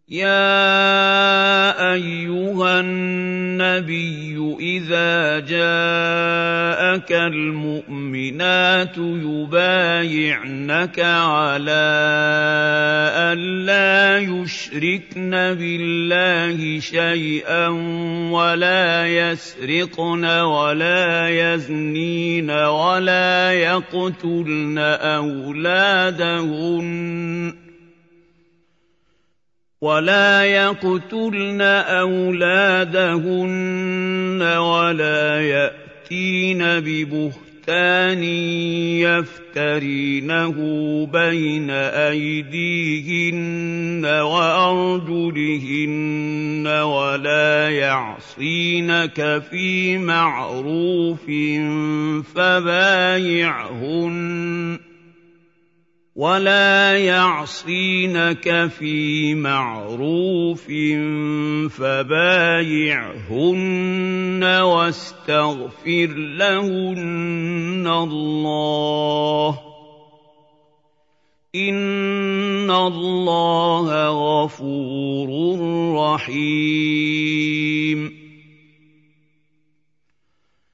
يَا أَيُّهَا النَّبِيُّ إِذَا جَاءَكَ الْمُؤْمِنَاتُ يُبَايِعْنَكَ عَلَىٰ أَن لَّا يُشْرِكْنَ بِاللَّهِ شَيْئًا وَلَا يَسْرِقْنَ وَلَا يَزْنِينَ وَلَا يَقْتُلْنَ أَوْلَادَهُنَّ وَلَا يَأْتِينَ بِبُهْتَانٍ يَفْتَرِينَهُ بَيْنَ أَيْدِيهِنَّ وَأَرْجُلِهِنَّ وَلَا يَعْصِينَكَ فِي مَعْرُوفٍ فَبَايِعْهُنَّ وَاسْتَغْفِرْ لَهُنَّ اللَّهَ ۖ إِنَّ اللَّهَ غَفُورٌ رَّحِيمٌ.